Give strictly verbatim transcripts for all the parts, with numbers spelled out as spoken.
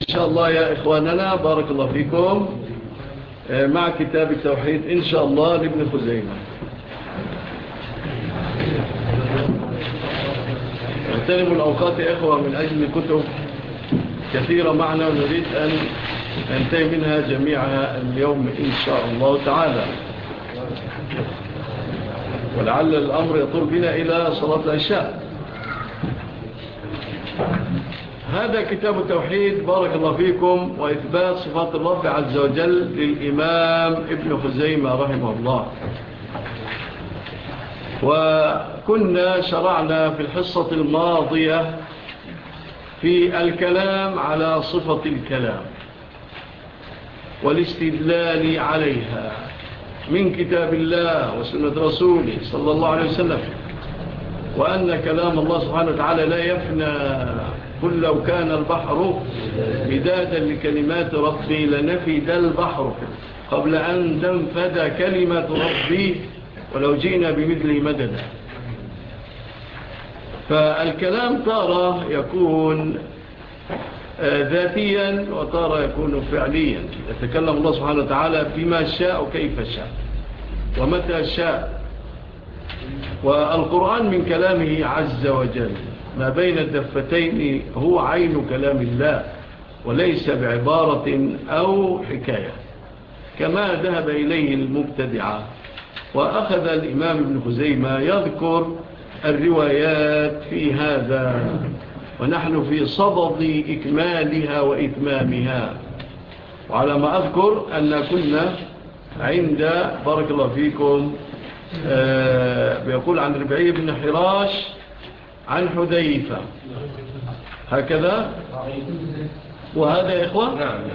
شاء الله يا إخواننا، بارك الله فيكم، مع كتاب التوحيد إن شاء الله لابن خزيمة. اغتنموا الأوقات يا إخوة من أجل كتب كثيرة معنا، ونريد أن ننتهي منها جميعا اليوم إن شاء الله تعالى، ولعل الأمر يطول بنا إلى صلاة العشاء. هذا كتاب التوحيد بارك الله فيكم، وإثبات صفات الله عز وجل للإمام ابن خزيمة رحمه الله. وكنا شرعنا في الحصة الماضية في الكلام على صفة الكلام والاستدلال عليها من كتاب الله وسنة رسوله صلى الله عليه وسلم، وأن كلام الله سبحانه وتعالى لا يفنى. قل لو كان البحر مدادا لكلمات ربي لنفد البحر قبل أن تنفد كلمة ربي ولو جئنا بمثله مددا. فالكلام تارة يكون ذاتيا وتارة يكون فعليا، يتكلم الله سبحانه وتعالى بما شاء وكيف شاء ومتى شاء. والقرآن من كلامه عز وجل ما بين الدفتين هو عين كلام الله، وليس بعبارة أو حكاية كما ذهب إليه المبتدعة. وأخذ الإمام ابن خزيمة يذكر الروايات في هذا، ونحن في صدد إكمالها وإتمامها. وعلى ما أذكر أن كنا عند بارك الله فيكم آه بيقول عن ربعي بن حراش عن حذيفة هكذا. وهذا يا إخوة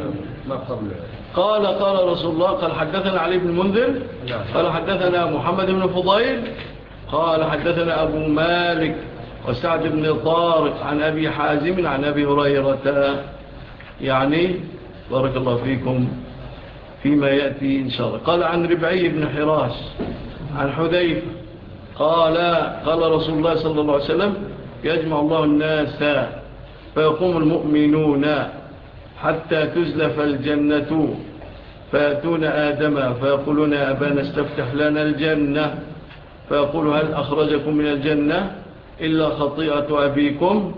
قال قال رسول الله، قال حدثنا علي بن منذر قال حدثنا محمد بن فضيل قال حدثنا أبو مالك وسعد بن طارق عن أبي حازم عن أبي هريرة، يعني بارك الله فيكم فيما يأتي إن شاء الله. قال عن ربعي بن حراش عن حذيفة قال قال رسول الله صلى الله عليه وسلم: يجمع الله الناس فيقوم المؤمنون حتى تزلف الجنة فيأتون آدم فيقولون: أبانا استفتح لنا الجنة، فيقول: هل أخرجكم من الجنة إلا خطيئة أبيكم.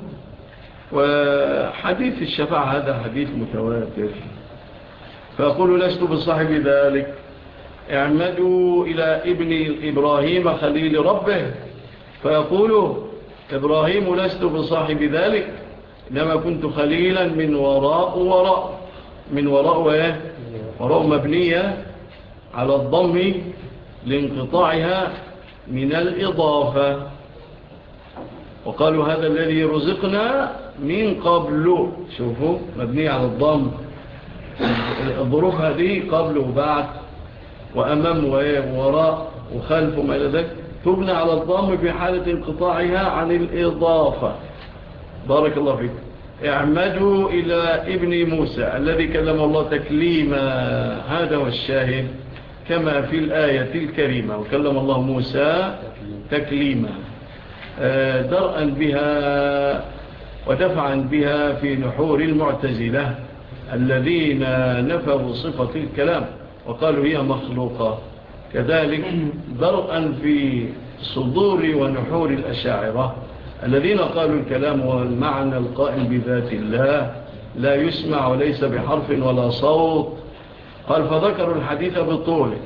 وحديث الشفاعة هذا حديث متواتر. فيقول: لست بصاحب ذلك، اعمدوا إلى ابن إبراهيم خليل ربه، فيقول إبراهيم: لست بصاحب ذلك، إنما كنت خليلا من وراء وراء من وراء وراء, وراء مبنية على الضم لانقطاعها من الإضافة. وقالوا: هذا الذي رزقنا من قبل، شوفوا مبنية على الضم، الظروف هذه قبل وبعد وأمام ووراء وخلف وما إلى ذلك تبنى على الضم في حالة انقطاعها عن الإضافة. بارك الله فيكم. اعمدوا إلى ابن موسى الذي كلم الله تكليما، هذا هو الشاهد كما في الآية الكريمة: وكلم الله موسى تكليما، درءا بها ودفعا بها في نحور المعتزلة الذين نفوا صفة الكلام وقالوا هي مخلوقة، كذلك درءا في صدور ونحور الأشاعرة الذين قالوا الكلام هو المعنى القائم بذات الله لا يسمع وليس بحرف ولا صوت. قال: فذكروا الحديث بطوله.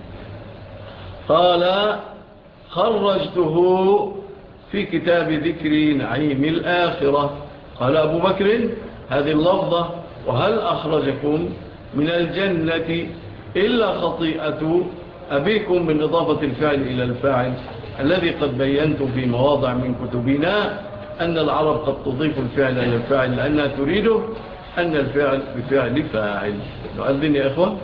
قال: خرجته في كتاب ذكر نعيم الآخرة. قال أبو بكر: هذه اللفظة: وهل أخرجكم من الجنة إلا خطيئة أبيكم، من إضافة الفعل إلى الفاعل، الذي قد بينت في مواضع من كتبنا أن العرب قد تضيف الفعل إلى الفاعل لأنها تريد أن الفعل بفعل فاعل. نؤذن يا إخوة.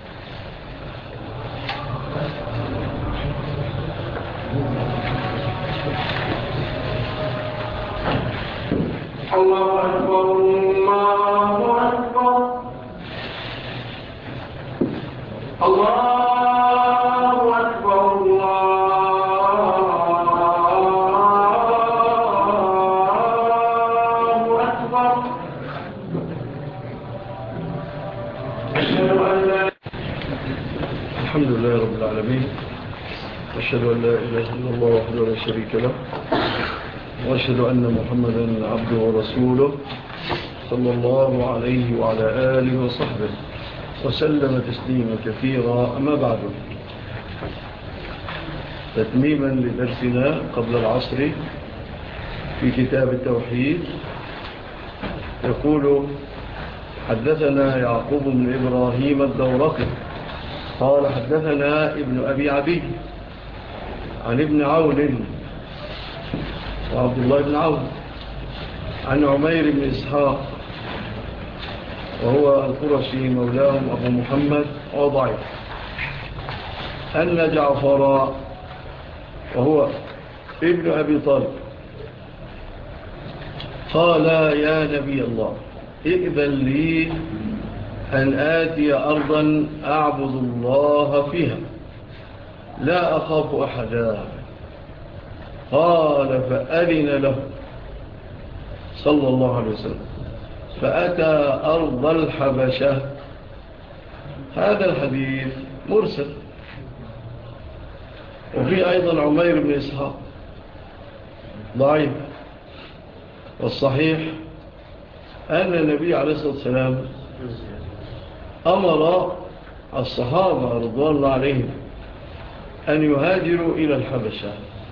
الله أكبر الله أكبر الله أكبر الله أكبر الحمد لله رب العالمين، وأشهد أن لا إله إلا الله وحده لا شريك له، وأشهد أن محمدا عبده ورسوله صلى الله عليه وعلى آله وصحبه وسلم تسليما كثيرا. أما بعد، تتميما لدرسنا قبل العصر في كتاب التوحيد، يقول: حدثنا يعقوب بن إبراهيم الدورقي قال حدثنا ابن أبي عبيد عن ابن عون وعبد الله بن عون عن عمير بن إسحاق وهو القرشي مولاهم أبو محمد وضعيف، أن جعفر وهو ابن أبي طالب قال: يا نبي الله، ائذن لي أن آتي أرضا أعبد الله فيها لا أخاف أحدا. قال: فأذن له صلى الله عليه وسلم فأتى أرض الحبشة. هذا الحديث مرسل، وفي أيضا عمير بن إسحاق ضعيف، والصحيح أن النبي عليه الصلاة والسلام أمر الصحابة رضوان الله عليهم أن يهاجروا إلى الحبشة.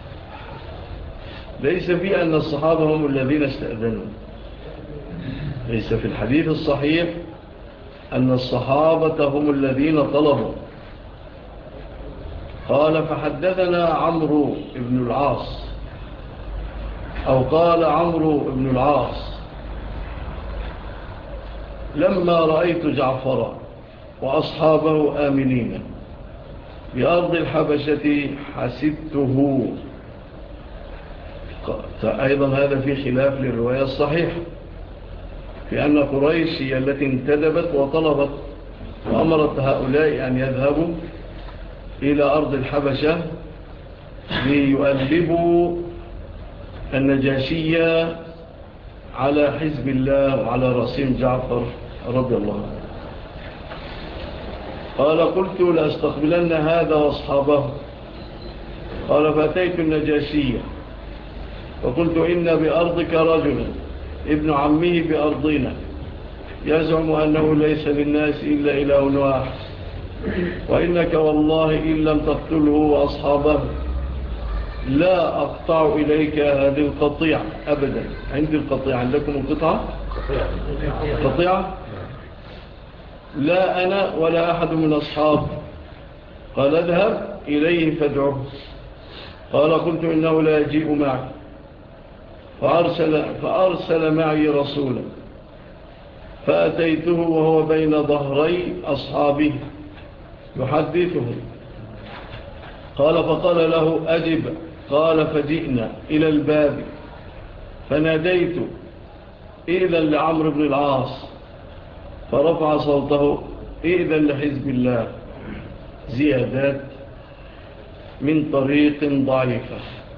ليس في أن الصحابة هم الذين استأذنوا، ليس في الحديث الصحيح أن الصحابة هم الذين طلبوا. قال: فحدثنا عمرو بن العاص، أو قال عمرو بن العاص: لما رأيت جعفر وأصحابه آمنين بأرض الحبشة حسبته. أيضا هذا في خلاف للرواية الصحيحة، في أن قريش هي التي انتدبت وطلبت وأمرت هؤلاء أن يذهبوا إلى أرض الحبشة ليؤلبوا النجاشية على حزب الله وعلى رأسهم جعفر رضي الله عنه. قال: قلت لأستقبلن هذا وأصحابه. قال: فأتيت النجاشية وقلت: إن بأرضك رجلا ابن عمه بأرضنا يزعم أنه ليس للناس إلا إله واحد، وإنك والله إن لم تقتله وأصحابه لا أقطع إليك هذه القطيعة أبدا. عندي القطيعة، عندكم القطعة؟ قطيعة؟ لا أنا ولا أحد من أصحاب. قال: اذهب إليه فادعه. قال: قلت: إنه لا يجيء معي. فأرسل, فأرسل معي رسولا فأتيته وهو بين ظهري أصحابه يحدثه. قال: فقال له: أجب. قال: فجئنا إلى الباب فناديت: إذن لعمرو بن العاص. فرفع صوته: إذن لحزب الله. زيادات من طريق ضعيفة.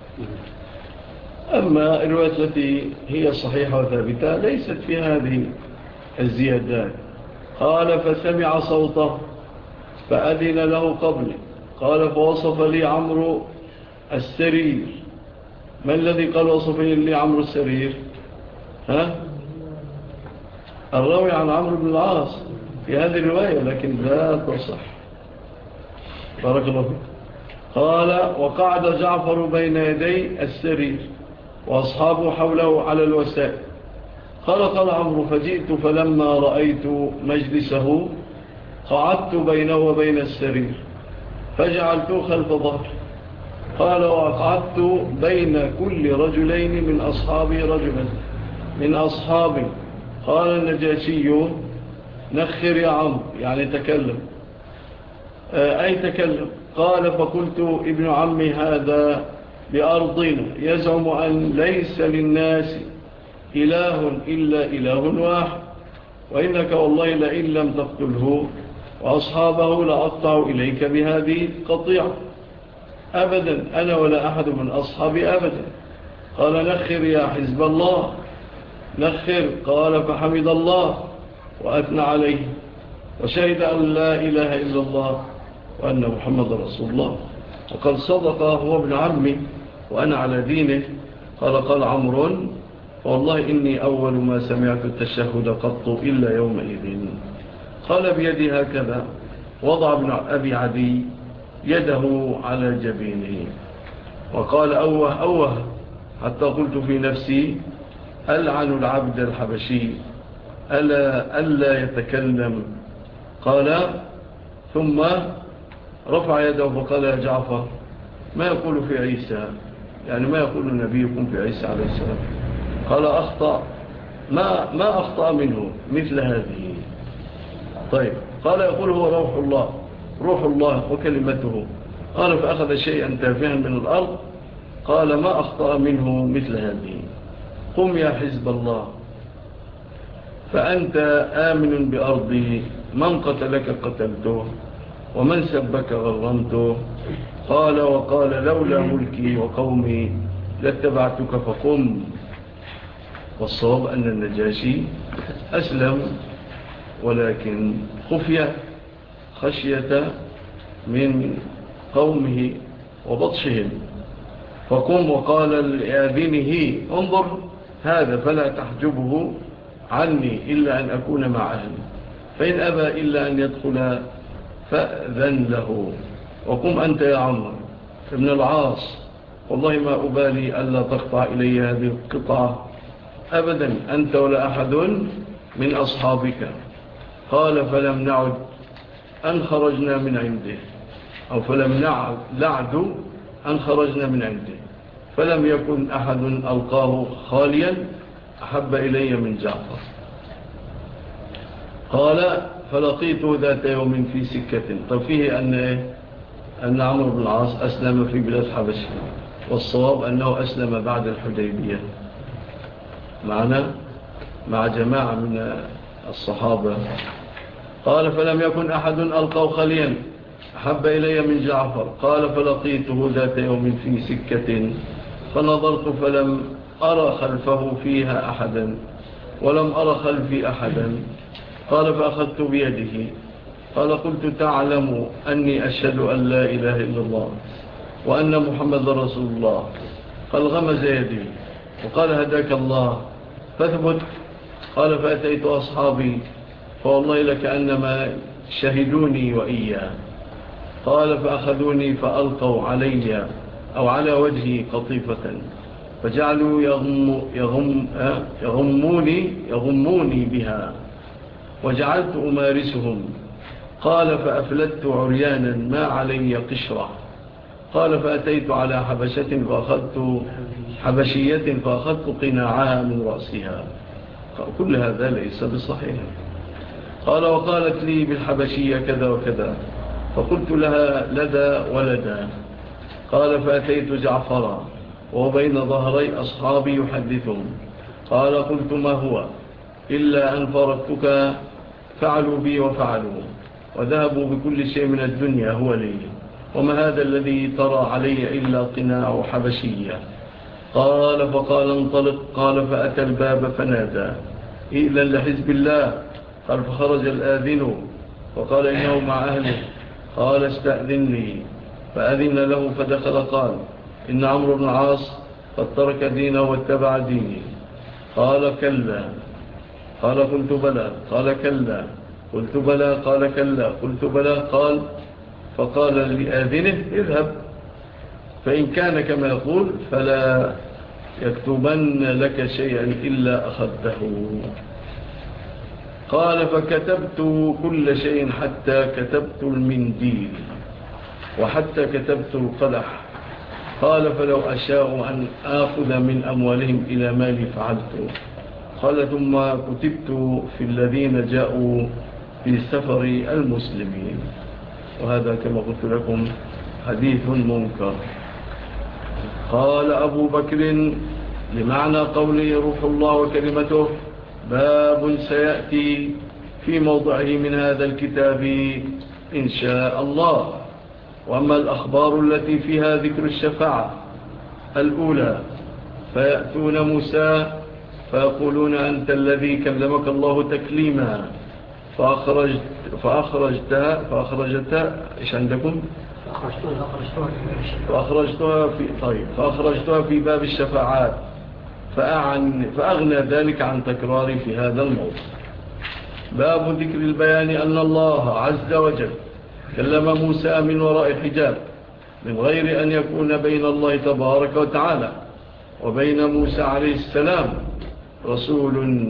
أما الرواية التي هي صحيحة وثابتة ليست في هذه الزيادات. قال: فسمع صوته فأذن له قبلي. قال: فوصف لي عمرو السرير. ما الذي قال وصف لي عمرو السرير؟ ها؟ الراوي عن عمرو بن العاص في هذه الرواية، لكن لا تصح. بارك الله فيك. قال: وقعد جعفر بين يدي السرير وأصحابه حوله على الوسائل. قال: قال عمرو: فجئت فلما رأيت مجلسه قعدت بينه وبين السرير فجعلته خلف ظهر. قال: وقعدت بين كل رجلين من أصحابي رجلا من أصحابي. قال النجاشي: نخر يا عمرو، يعني تكلم. أي تكلم. قال: فقلت: ابن عمي هذا بأرضنا يزعم أن ليس للناس إله إلا إله واحد، وإنك والله لئن لم تقتله وأصحابه لأقطع إليك بهذه قطيعة أبدا، أنا ولا أحد من أصحابي أبدا. قال: نخر يا حزب الله، نخر. قال: فحمد الله وأثنى عليه وشهد أن لا إله إلا الله وأن محمد رسول الله. وقال صدق هو ابن عمي وأنا على دينه. قال قال عمرو والله إني أول ما سمعت التشهد قط إلا يومئذ. قال بيدي هكذا. وضع ابن أبي عدي يده على جبينه وقال أوه أوه حتى قلت في نفسي ألعن العبد الحبشي ألا, ألا يتكلم. قال ثم رفع يده فقال يا جعفر ما يقول في عيسى، يعني ما يقول نبيكم في عيسى عليه السلام؟ قال أخطأ، ما, ما أخطأ منه مثل هذه. طيب قال يقول هو روح الله، روح الله وكلمته. قال فأخذ شيئا تافها من الأرض. قال ما أخطأ منه مثل هذه. قم يا حزب الله فأنت آمن بأرضي، من قتلك قتلته ومن سبك غرمته. قال وقال لولا ملكي وقومي لاتبعتك فقم. والصواب أن النجاشي أسلم ولكن خفية خشية من قومه وبطشهم. فقم وقال لآذنه انظر هذا فلا تحجبه عني إلا أن أكون مع أهلي، فإن أبى إلا أن يدخل فأذن له. وقم أنت يا عمرو ابن العاص والله ما أبالي ألا تقطع إلي هذه القطعة أبدا أنت ولا أحد من أصحابك. قال فلم نعد أن خرجنا من عنده، أو فلم نعد أن خرجنا من عنده، فلم يكن أحد ألقاه خاليا أحب إلي من جعفر. قال فلقيته ذات يوم في سكة. طب فيه أن, أن عمرو بن العاص أسلم في بلاد حبشة، والصواب أنه أسلم بعد الحديبية معنا مع جماعة من الصحابة. قال فلم يكن أحد ألقاه خاليا أحب إلي من جعفر. قال فلقيته ذات يوم في سكة فنظرت فلم أرى خلفه فيها أحدا ولم أرى خلفي أحدا. قال فأخذت بيده. قال قلت تعلم أني أشهد أن لا إله إلا الله وأن محمد رسول الله. قال غمز يدي وقال هداك الله فاثبت. قال فأتيت أصحابي فوالله لكأنما شهدوني وإياه. قال فأخذوني فألقوا علي أو على وجهي قطيفة فجعلوا يغم يغم يغموني, يغموني بها وجعلت أمارسهم. قال فأفلت عريانا ما علي قشرة. قال فأتيت على حبشة فأخذت حبشية فأخذت قناعها من رأسها. كل هذا ليس بصحيح. قال وقالت لي بالحبشية كذا وكذا فقلت لها لدى ولدا. قال فأتيت جعفرا وهو بين ظهري أصحابي يحدثهم. قال قلت ما هو إلا أن فرقتك فعلوا بي وفعلوا وذهبوا بكل شيء من الدنيا هو لي، وما هذا الذي ترى علي إلا قناع حبشية. قال فقال انطلق. قال فأتى الباب فنادى إذن لحزب الله. قال فخرج الآذن وقال إنه مع أهله. قال استأذنني فأذن له فدخل. قال إن عمرو بن العاص قد ترك دينه واتبع ديني. قال كلا. قال قلت بلى. قال كلا. قلت بلى. قال كلا. قلت بلى. قال فقال لآذنه اذهب فإن كان كما يقول فلا يكتبن لك شيئا إلا أخذته. قال فكتبت كل شيء حتى كتبت المنديل وحتى كتبت القدح. قال فلو أشاء أن آخذ من أموالهم إلى مالي فعلت. قال ثم كتبت في الذين جاءوا في سفر المسلمين. وهذا كما قلت لكم حديث منكر. قال أبو بكر لمعنى قوله روح الله وكلمته باب سيأتي في موضعه من هذا الكتاب إن شاء الله. وأما الأخبار التي فيها ذكر الشفاعة الأولى فيأتون موسى فيقولون أنت الذي كلمك الله تكليما فأخرجت فأخرجتها فأخرجتها إيش عندكم؟ فأخرجتها في طيب فأخرجتها في باب الشفاعات فأعن فأغنى ذلك عن تكراري في هذا الموضوع. باب ذكر البيان أن الله عز وجل كلم موسى من وراء حجاب من غير أن يكون بين الله تبارك وتعالى وبين موسى عليه السلام رسول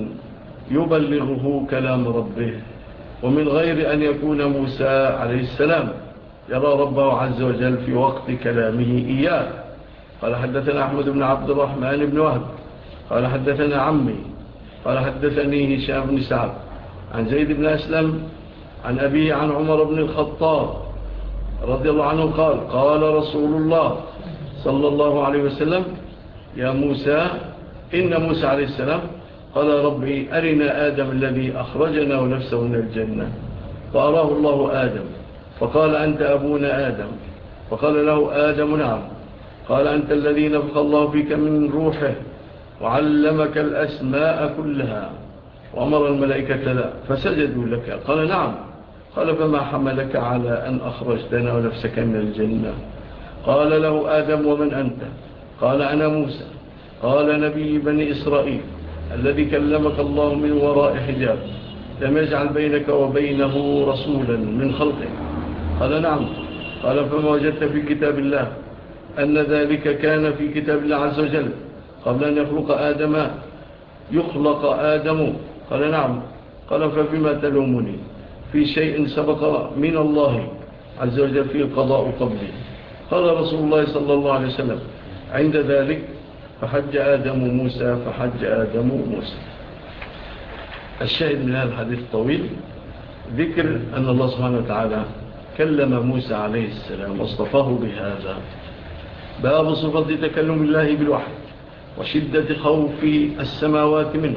يبلغه كلام ربه، ومن غير أن يكون موسى عليه السلام يرى ربه عز وجل في وقت كلامه إياه. قال حدثنا أحمد بن عبد الرحمن بن وهب قال حدثنا عمي قال حدثني هشام بن سعد عن زيد بن أسلم عن أبيه عن عمر بن الخطاب رضي الله عنه قال قال رسول الله صلى الله عليه وسلم يا موسى إن موسى عليه السلام قال ربي أرنا آدم الذي أخرجنا ونفسه من الجنة، فأراه الله آدم فقال أنت أبونا آدم، فقال له آدم نعم، قال أنت الذي نفخ الله فيك من روحه وعلمك الأسماء كلها وأمر الملائكة لا فسجدوا لك، قال نعم، قال فما حملك على أن أخرجتنا ونفسك من الجنة؟ قال له آدم ومن أنت؟ قال أنا موسى، قال نبي بني إسرائيل الذي كلمك الله من وراء حجاب لم يجعل بينك وبينه رسولا من خلقه؟ قال نعم، قال فما وجدت في كتاب الله أن ذلك كان في كتاب الله عز وجل قبل أن يخلق آدم يخلق آدم؟ قال نعم، قال فبما تلومني في شيء سبق من الله عز وجل فيه القضاء قبلي؟ قال رسول الله صلى الله عليه وسلم عند ذلك فحج آدم موسى فحج آدم موسى. الشاهد من هذا الحديث الطويل ذكر أن الله سبحانه وتعالى كلم موسى عليه السلام واصطفاه بهذا. باب صفة تكلم الله بالوحي وشدة خوف السماوات منه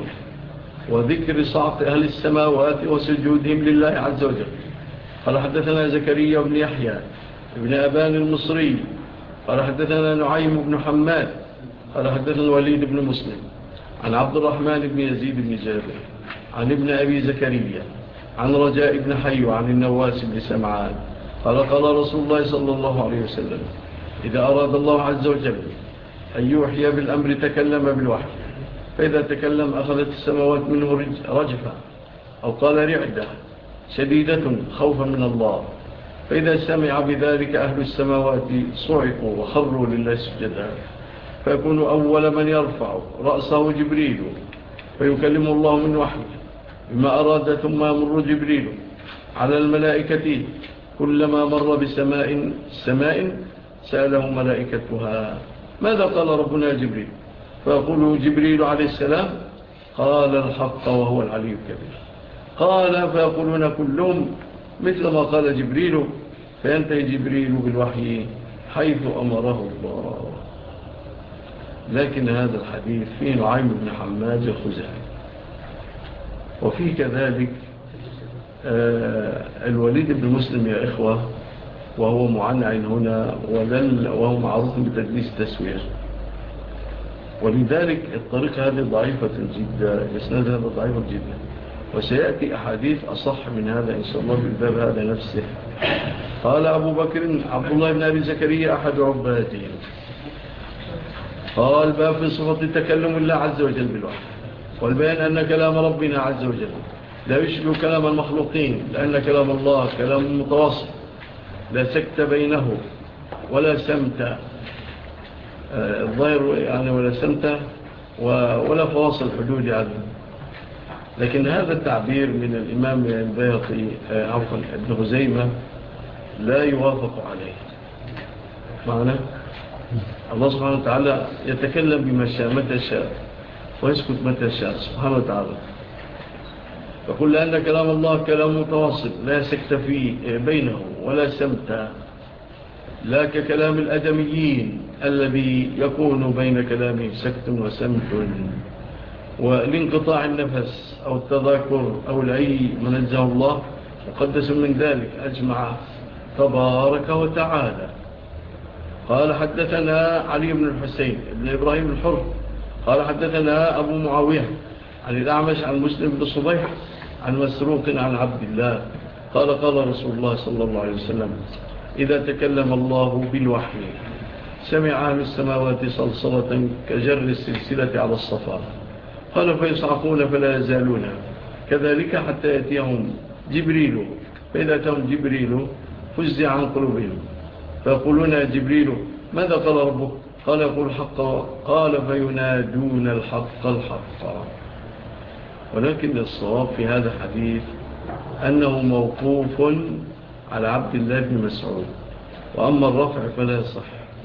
وذكر صعق أهل السماوات وسجودهم لله عز وجل. قال حدثنا زكريا بن يحيى ابن أبان المصري قال حدثنا نعيم بن حماد قال حدثنا الوليد بن مسلم عن عبد الرحمن بن يزيد بن جابر عن ابن أبي زكريا عن رجاء بن حي عن النواس بن سمعان قال قال رسول الله صلى الله عليه وسلم إذا أراد الله عز وجل أن يوحي بالأمر تكلم بالوحي، فإذا تكلم أخذت السماوات منه رجفة أو قال رعدة شديدة خوفا من الله، فإذا سمع بذلك أهل السماوات صعقوا وخروا لله سجدا، فيكون أول من يرفع رأسه جبريل فيكلم الله من وحيه بما أراد، ثم يمر جبريل على الملائكة كلما مر بسماء سماء سأله ملائكتها ماذا قال ربنا جبريل؟ فيقول جبريل عليه السلام قال الحق وهو العلي الكبير. قال فيقولون كلهم مثل ما قال جبريل، فينتهي جبريل بالوحي حيث أمره الله. لكن هذا الحديث فيه نعيم بن حماد الخزاعي، وفيه كذلك الوليد بن مسلم يا إخوة، وهو معنعن هنا وهو معروف بتدليس التسوير، ولذلك الطريقة هذه ضعيفة جدا، الإسناد هذا ضعيف جدا، وسيأتي أحاديث أصح من هذا إن شاء الله بالباب هذا نفسه. قال أبو بكر عبد الله بن أبي زكريا أحد عباده قال باب في صفة تكلم الله عز وجل بالوحي والبيان أن كلام ربنا عز وجل لا يشبه كلام المخلوقين، لأن كلام الله كلام متواصل لا سكت بينه ولا سمت الظاهر يعني ولا سمت ولا فواصل حدود عنه. لكن هذا التعبير من الإمام البيهقي عفوا ابن خزيمة لا يوافق عليه. معنى الله سبحانه وتعالى يتكلم بما شاء متى شاء ويسكت متى شاء سبحانه وتعالى، فقل لأن كلام الله كلام متواصل لا سكت فيه بينه ولا سمت، لا ككلام الأدميين الذي يكون بين كلامه سكت وسمت والانقطاع النفس أو التذاكر أو العي منزه الله مقدس من ذلك أجمع تبارك وتعالى. قال حدثنا علي بن الحسين بن إبراهيم الحر قال حدثنا أبو معاوية عن الأعمش عن مسلم بن صبيح عن مسروق عن عبد الله قال قال رسول الله صلى الله عليه وسلم إذا تكلم الله بالوحي سمع أهل السماوات صلصلة كجر السلسلة على الصفا قال فيصعقون فلا يزالون كذلك حتى يأتيهم جبريل فإذا أتاهم جبريل فزع عن قلوبهم فيقولون يا جبريل ماذا قال ربك قال يقول الحق قال فينادون الحق الحق. ولكن الصواب في هذا الحديث أنه موقوف على عبد الله بن مسعود وأما الرفع فلا يصح.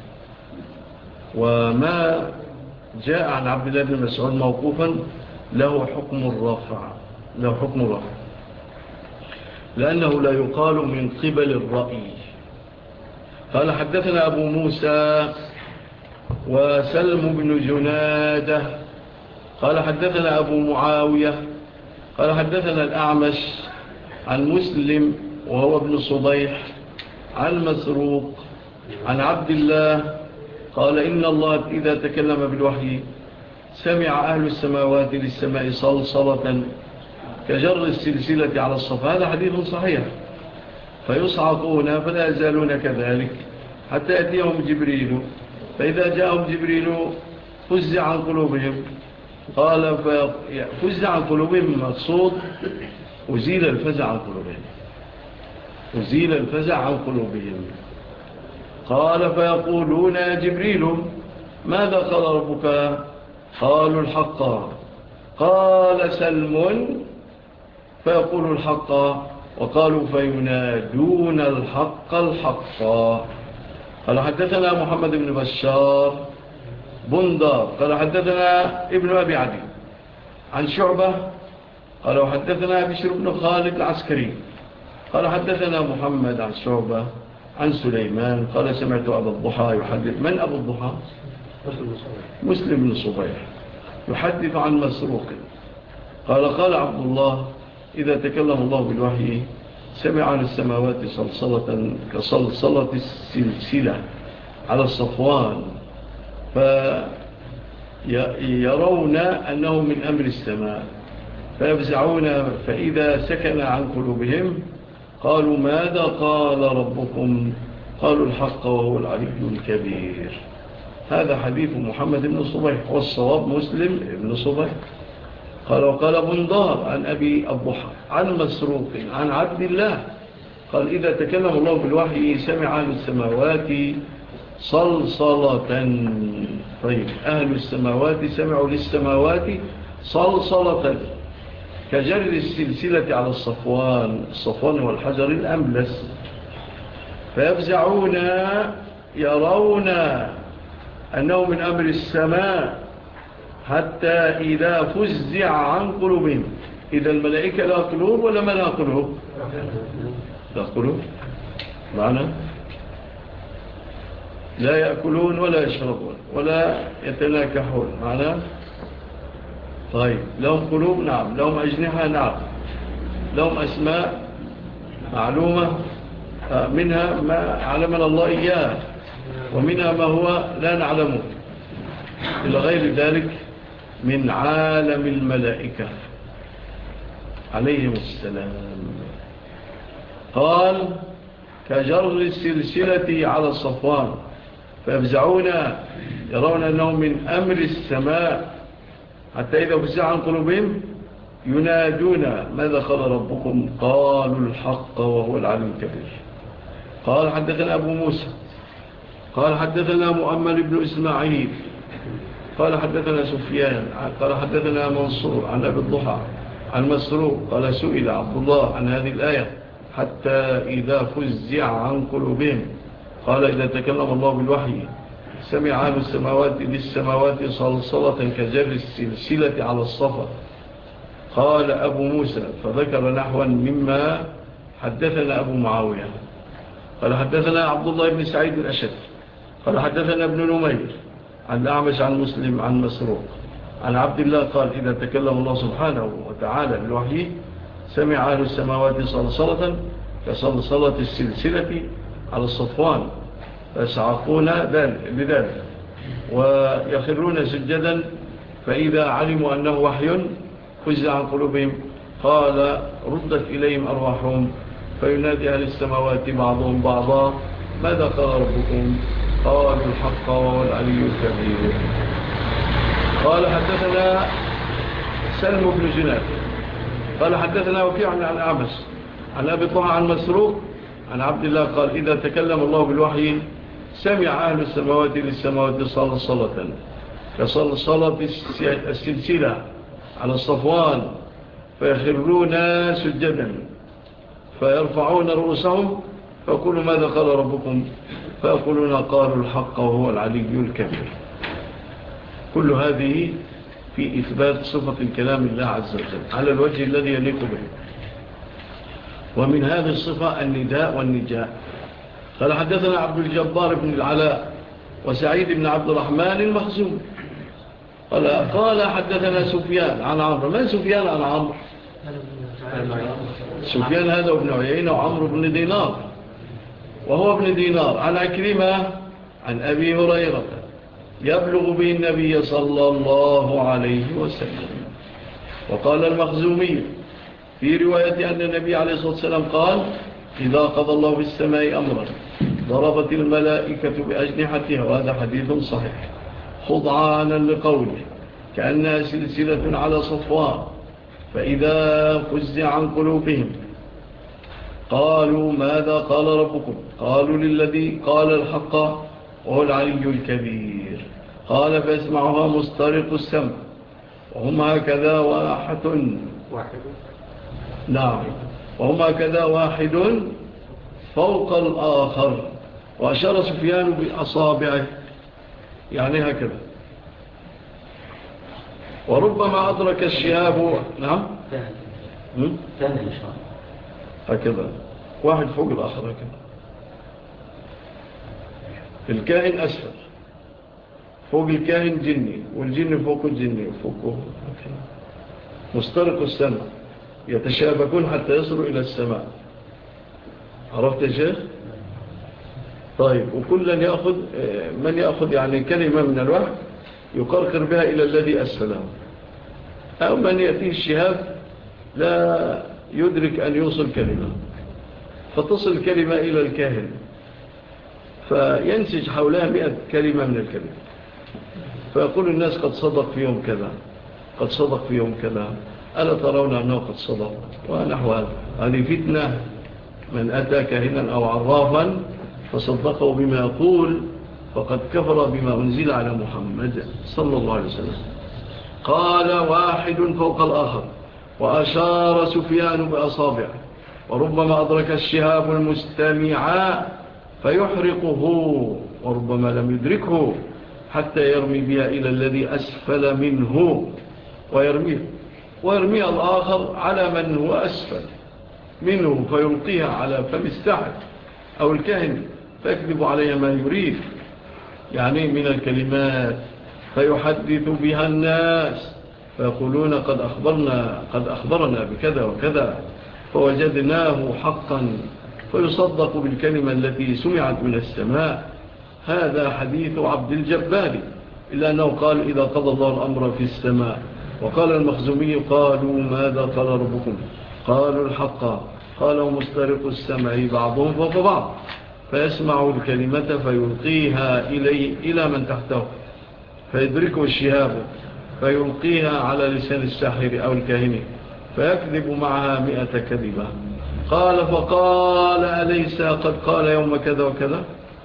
وما جاء عن عبد الله بن مسعود موقوفا له حكم الرفع له حكم الرفع لأنه لا يقال من قبل الرأي. قال حدثنا أبو موسى وسلم بن جنادة قال حدثنا أبو معاوية قال حدثنا الأعمش عن مسلم وهو ابن صبيح عن مسروق عن عبد الله قال إن الله إذا تكلم بالوحي سمع أهل السماوات للسماء صلصلة كجر السلسلة على الصفا. هذا حديث صحيح. فيصعقون فلا يزالون كذلك حتى يأتيهم جبريل فإذا جاءهم جبريل فزع عن قلوبهم قال فزع عن قلوبهم مقصود أزيل الفزع عن قلوبهم أزيل الفزع عن قلوبهم قال فيقولون يا جبريل ماذا قال ربك قالوا الحق قال سلم فيقول الحق وقالوا فينادون الحق الحق. قال حدثنا محمد بن بشار بندار قال حدثنا ابن أبي عدي عن شعبة قال وحدثنا بشر بن خالد العسكري قال حدثنا محمد عن شعبة عن سليمان قال سمعت أبا الضحى يحدث. من أبو الضحى؟ مسلم بن صبيح يحدث عن مسروق قال قال عبد الله إذا تكلم الله بالوحي سمع عن السماوات صلصلة كصلصلة السلسلة على الصفوان فيرون أنه من أمر السماء فيفزعون فإذا سكن عن قلوبهم قالوا ماذا قال ربكم قالوا الحق وهو العلي الكبير. هذا حديث محمد بن صبيح والصواب مسلم بن صبيح. قال وقال بندار عن أبي الضحى عن مسروق عن عبد الله قال إذا تكلم الله بالوحي سمع أهل السماوات صلصلة. طيب أهل السماوات سمعوا للسماوات صلصلة كجر السلسلة على الصفوان الصفوان والحجر الأملس فيفزعون يرون أنه من أمر السماء حتى إذا فزع عن قلوبهم. إذا الملائكة لا قلوب ولا ما لا قلوب لا قلوب معنى لا يأكلون ولا يشربون ولا يتناكحون معنى. طيب لهم قلوب نعم لهم أجنحة نعم لهم أسماء معلومة منها ما علمنا الله إياه ومنها ما هو لا نعلمه إلى غير ذلك من عالم الملائكة عليهم السلام. قال كجر السلسلة على الصفوان فيفزعون يرون أنه من أمر السماء حتى إذا فزع عن قلوبهم ينادون ماذا قال ربكم قالوا الحق وهو العلي الكبير. قال حدثنا أبو موسى قال حدثنا مؤمل بن إسماعيل قال حدثنا سفيان قال حدثنا منصور عن أبي الضحى عن مسروق قال سئل عبد الله عن هذه الآية حتى إذا فزع عن قلوبهم قال إذا تكلم الله بالوحي سمع أهل السماوات للسماوات صلصلة كجر السلسلة على الصفا. قال أبو موسى فذكر نحوا مما حدثنا أبو معاوية قال حدثنا عبد الله بن سعيد الأشد قال حدثنا ابن نمير عن الأعمش عن مسلم عن مسروق عن عبد الله قال إذا تكلم الله سبحانه وتعالى بالوحي سمع أهل السماوات صلصلة كصلصلة السلسلة على الصفوان فيصعقون بذلك ويخرون سجدا فإذا علموا أنه وحي فزع عن قلوبهم قال ردت إليهم أرواحهم فينادي أهل السماوات بعضهم بعضا ماذا قال ربكم؟ قالوا الحق وهو العلي الكبير. قال حدثنا سلم بن جناد قال حدثنا وكيع عن الأعمش عن أبي طه عن مسروق عن عبد الله قال إذا تكلم الله بالوحي سمع أهل السماوات للسماوات صلاة صلاة كصلاة السلسلة على الصفوان فيخرون سجدا فيرفعون رؤوسهم فيقولوا ماذا قال ربكم؟ فيقولون قالوا الحق وهو العلي الكبير. كل هذه في إثبات صفة الكلام الله عز وجل على الوجه الذي يليق به. ومن هذه الصفة النداء والنجاء. قال حدثنا عبد الجبار بن العلاء وسعيد بن عبد الرحمن المخزومي قال, قال حدثنا سفيان عن عمرو. من سفيان عن عمرو؟ سفيان هذا ابن عيينة وعمرو بن دينار وهو ابن دينار عن عكرمة عن أبي هريرة يبلغ به النبي صلى الله عليه وسلم. وقال المخزومي في رواية أن النبي عليه الصلاة والسلام قال إذا قضى الله في السماء أمرا ضربت الملائكة بأجنحتها وهذا حديث صحيح خضعانا لقوله كأنها سلسلة على صفوان فإذا فزع عن قلوبهم قالوا ماذا قال ربكم؟ قالوا للذي قال الحق وهو العلي الكبير. قال فيسمعها مسترق السمع وهم هكذا واحد واحد نعم وهم هكذا واحد فوق الآخر. وأشار سفيان بأصابعه يعني هكذا. وربما أدرك الشهاب نعم ثاني إشارة هكذا واحد فوق الآخر هكذا. الكائن أسفل فوق الكائن جني والجن فوق الجني وفوقه مسترق السماء يتشابكون حتى يصلوا إلى السماء. عرفت يا شيخ؟ طيب وكلا يأخذ من يأخذ يعني كلمة من الوحي يقرقر بها إلى الذي أسفله أو من يأتيه الشهاب لا يدرك أن يوصل كلمة فتصل كلمة إلى الكاهن فينسج حولها مئة كلمة من الكلمة فيقول الناس قد صدق في يوم كذا قد صدق في يوم كذا ألا ترون أنه قد صدق ونحو هذا. هذه فتنة من أتى كاهنا أو عرافا فصدقه بما يقول فقد كفر بما أنزل على محمد صلى الله عليه وسلم. قال واحد فوق الآخر وأشار سفيان بأصابعه وربما أدرك الشهاب المستمع فيحرقه وربما لم يدركه حتى يرمي بها إلى الذي أسفل منه ويرميه ويرمي الآخر على من هو أسفل منه فيلقيها على فم الساحر أو الكاهن فيكذب عليها ما يريد يعني من الكلمات فيحدث بها الناس فيقولون قد أخبرنا قد أخبرنا بكذا وكذا فوجدناه حقا فيصدق بالكلمة التي سمعت من السماء. هذا حديث عبد الجبار إلا أنه قال إذا قضى الله الأمر في السماء. وقال المخزومي قالوا ماذا قال ربكم؟ قالوا الحق. قالوا مسترق السمع بعضهم فوق بعض فيسمع الكلمة فيلقيها إلي إلى من تحته فيدركه الشهاب فيلقيها على لسان الساحر أو الكاهن فيكذب معها مئة كذبة. قال فقال أليس قد قال يوم كذا وكذا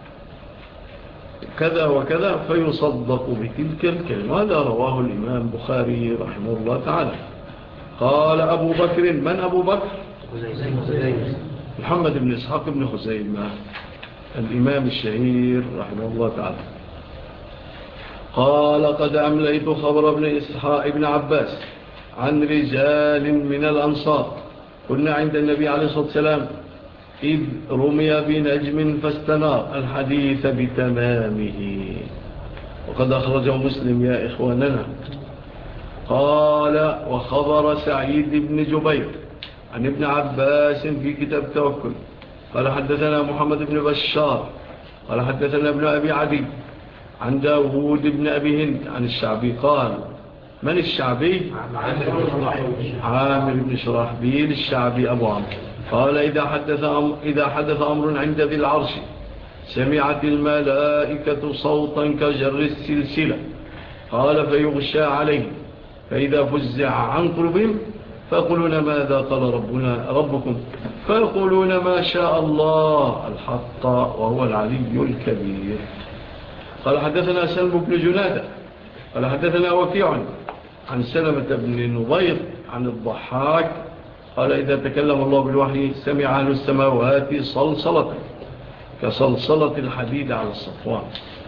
كذا وكذا فيصدق بتلك الكلمة. هذا رواه الإمام بخاري رحمه الله تعالى. قال أبو بكر. من أبو بكر؟ محمد بن إسحاق بن خزيمة الإمام الشهير رحمه الله تعالى. قال قد أمليت خبر ابن إسحاق ابن عباس عن رجال من الأنصار كنا عند النبي عليه الصلاة والسلام إذ رمي بنجم فاستنار الحديث بتمامه وقد أخرجه مسلم يا إخواننا. قال وخبر سعيد بن جبير عن ابن عباس في كتاب التوكل قال حدثنا محمد بن بشار قال حدثنا ابن أبي عدي عن داود بن أبي هند عن الشعبي قال من الشعبي؟ عامر بن شراحبيل الشعبي أبو عمرو. قال إذا حدث, أمر إذا حدث أمر عند ذي العرش سمعت الملائكة صوتا كجر السلسلة. قال فيغشى عليه فإذا فزع عن قلوبهم فيقولون ماذا قال ربنا ربكم فيقولون ما شاء الله الحق وهو العلي الكبير. قال حدثنا سلم بن جنادة قال حدثنا وكيع عن سلمة بن نضير عن الضحاك قال إذا تكلم الله بالوحي سمع أهل السماوات صلصلة كصلصلة الحديد على الصفوان.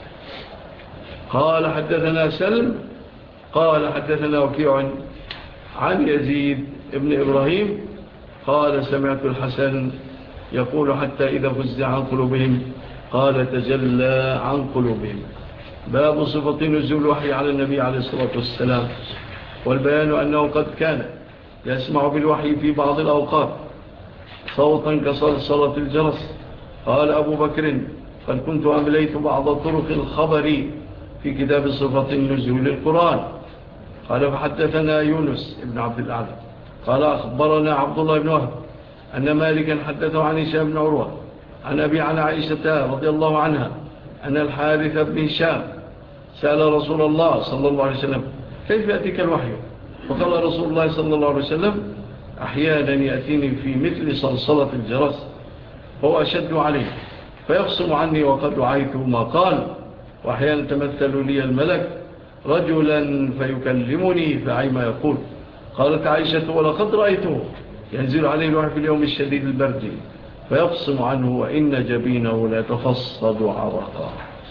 قال حدثنا سلم قال حدثنا وكيع عن يزيد ابن إبراهيم قال سمعت الحسن يقول حتى إذا فزع عن قلوبهم قال تجلى عن قلوبهم. باب صفة نزول الوحي على النبي عليه الصلاة والسلام والبيان أنه قد كان يسمع بالوحي في بعض الأوقات صوتا كصلصلة الجرس. قال أبو بكر قد كنت أمليت بعض طرق الخبر في كتاب صفة النزول القرآن. قال فحدثنا يونس ابن عبد الأعلى قال أخبرنا عبد الله بن وهب أن مالكا حدثه عن هشام بن عروة عن أبي عن عائشة رضي الله عنها أن الحارث بن هشام سأل رسول الله صلى الله عليه وسلم كيف يأتيك الوحي؟ فقال رسول الله صلى الله عليه وسلم أحيانا يأتيني في مثل صلصلة الجرس هو أشد عليه فيقسم عني وقد رعيت ما قال. وأحيانا تمثل لي الملك رجلا فيكلمني فعي ما يقول. قالت عائشة ولقد رأيته ينزل عليه الوحي في اليوم الشديد البرد فيقسم عنه وإن جبينه لا تفصد عرقا.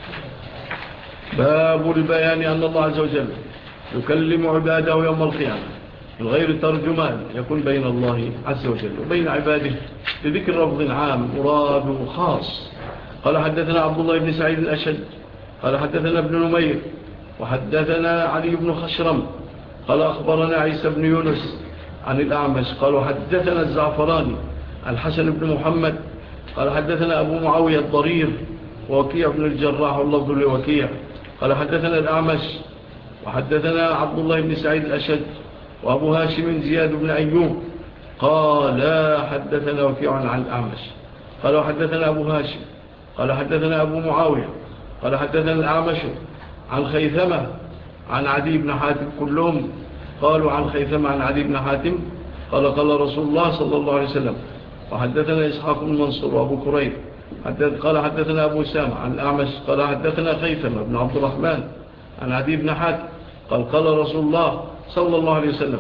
باب البيان أن الله عز وجل يكلم عباده يوم القيامة من غير ترجمان يكون بين الله عز وجل وبين عباده لذكر لفظ عام مراد خاص. قال حدثنا عبد الله بن سعيد الأشد قال حدثنا ابن نمير وحدثنا علي بن خشرم قال أخبرنا عيسى بن يونس عن الأعمش قالوا حدثنا الزعفراني الحسن بن محمد قال حدثنا أبو معاوية الضرير ووكيع بن الجراح واللفظ لوكيع قال حدثنا الأعمش وحدثنا عبد الله بن سعيد الأشد وأبو هاشم زياد بن أيوب قال حدثنا وكيع عن الأعمش قال حدثنا أبو هاشم قال حدثنا أبو معاوية قال حدثنا الأعمش عن خيثمة عن عدي بن حاتم كلهم قالوا عن خيثمة عن عدي بن حاتم قال قال رسول الله صلى الله عليه وسلم. وحدثنا إسحاق بن منصور وأبو كريب قال حدثنا أبو سامة عن الأعمش قال حدثنا خيثمة بن عبد الرحمن عن عدي بن حاتم قال قال رسول الله صلى الله عليه وسلم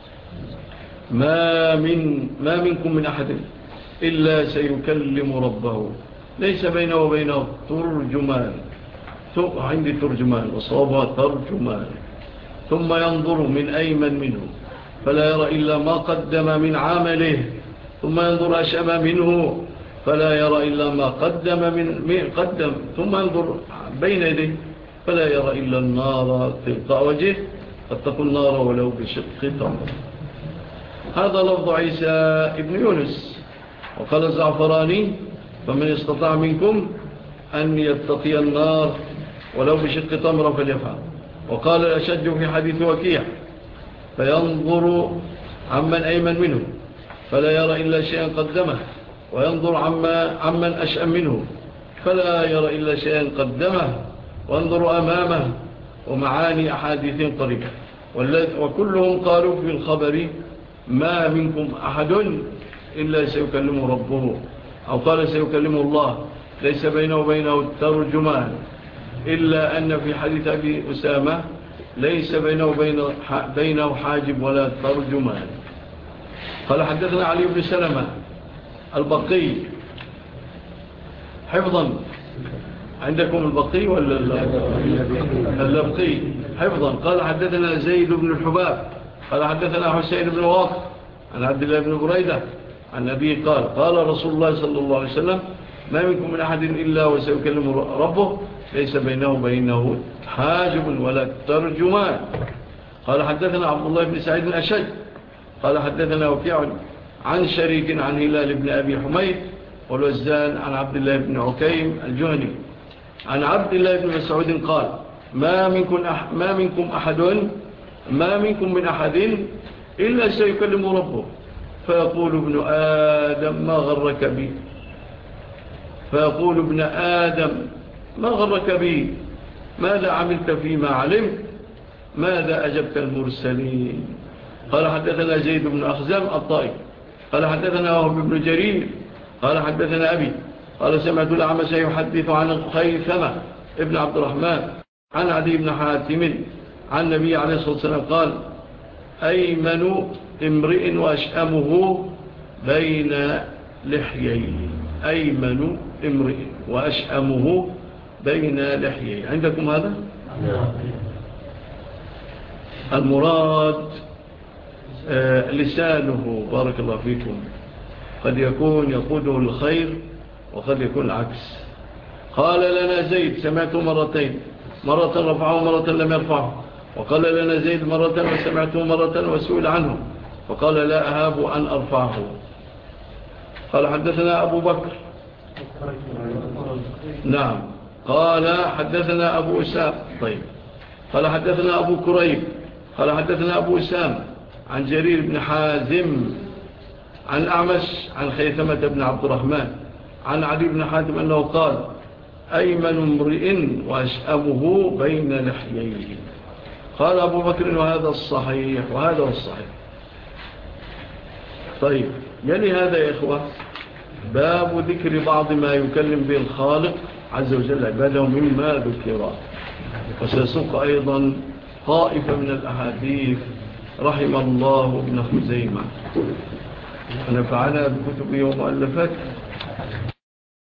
ما, من ما منكم من أحد إلا سيكلم ربه ليس بينه وبينه ترجمان عندي ترجمان وصوابها ترجمان ثم ينظر من أيمن منه فلا يرى إلا ما قدم من عمله ثم ينظر أشأم منه فلا يرى إلا ما قدم من قدم ثم ينظر بين يديه فلا يرى إلا النار تلقى وجهه فاتقوا النار ولو بشق تمر. هذا لفظ عيسى ابن يونس. وقال الزعفراني فمن استطاع منكم أن يتقي النار ولو بشق تمر فليفعل. وقال الأشج في حديث وكيع فينظر عمن أيمن منه فلا يرى إلا شيئا قدمه وينظر عما عمن أشأم منه فلا يرى إلا شيئا قدمه وانظر أمامه ومعاني أحاديث قريبة. وكلهم قالوا في الخبر ما منكم أحد إلا سيكلم ربه أو قال سيكلم الله ليس بينه وبينه الترجمان إلا أن في حديث أبي أسامة ليس بينه وبينه بينه حاجب ولا ترجمان. قال حدثنا علي بن سلمة البقي حفظا عندكم البقي ولا اللبقي حفظا. قال حدثنا زيد بن الحباب قال حدثنا حسين بن واقف عن عبد الله بن بريدة عن أبيه قال قال رسول الله صلى الله عليه وسلم ما منكم من أحد إلا وسيكلم ربه ليس بينه وبينه حاجب ولا ترجمان. قال حدثنا عبد الله بن سعيد الأشج قال حدثنا وكيع عن شريك عن هلال بن أبي حميد والوزان عن عبد الله بن عكيم الجهني عن عبد الله بن مسعود قال ما منكم, أح ما منكم أحد ما منكم من أحد إلا سيكلم ربه فيقول ابن آدم ما غرك بي فيقول ابن آدم ما غرك بي ماذا عملت فيما علمت ماذا أجبت المرسلين قال حدثنا زيد بن أخزام الطائي قال حدثنا وهب بن جرير قال حدثنا أبي قال سمعت الأعمش يحدث عن خيثمة ابن عبد الرحمن عن عدي بن حاتم عن النبي عليه الصلاة والسلام قال أيمن امرئ وأشأمه بين لحييه أيمن امرئ وأشأمه بين لحييه عندكم هذا؟ المراد آه لسانه بارك الله فيكم قد يكون يقوده الخير وقد يكون العكس قال لنا زيد سمعته مرتين مرة رفعه مرة لم يرفعه وقال لنا زيد مرة وسمعته مرة وسئل عنه فقال لا أهاب أن أرفعه قال حدثنا أبو بكر نعم قال حدثنا أبو أسام طيب قال حدثنا أبو كريب قال حدثنا أبو أسام عن جرير بن حازم عن أعمش عن خيثمة بن عبد الرحمن عن عدي بن حاتم أنه قال أيمن امرئ وأشأمه بين لحييه قال أبو بكر وهذا الصحيح وهذا الصحيح طيب يلي هذا يا إخوة باب ذكر بعض ما يكلم به الخالق عز وجل عباده مما ذكر وسيسوق أيضا طائفة من الأحاديث رحم الله ابن خزيمة ونفعنا بكتبه ومؤلفاته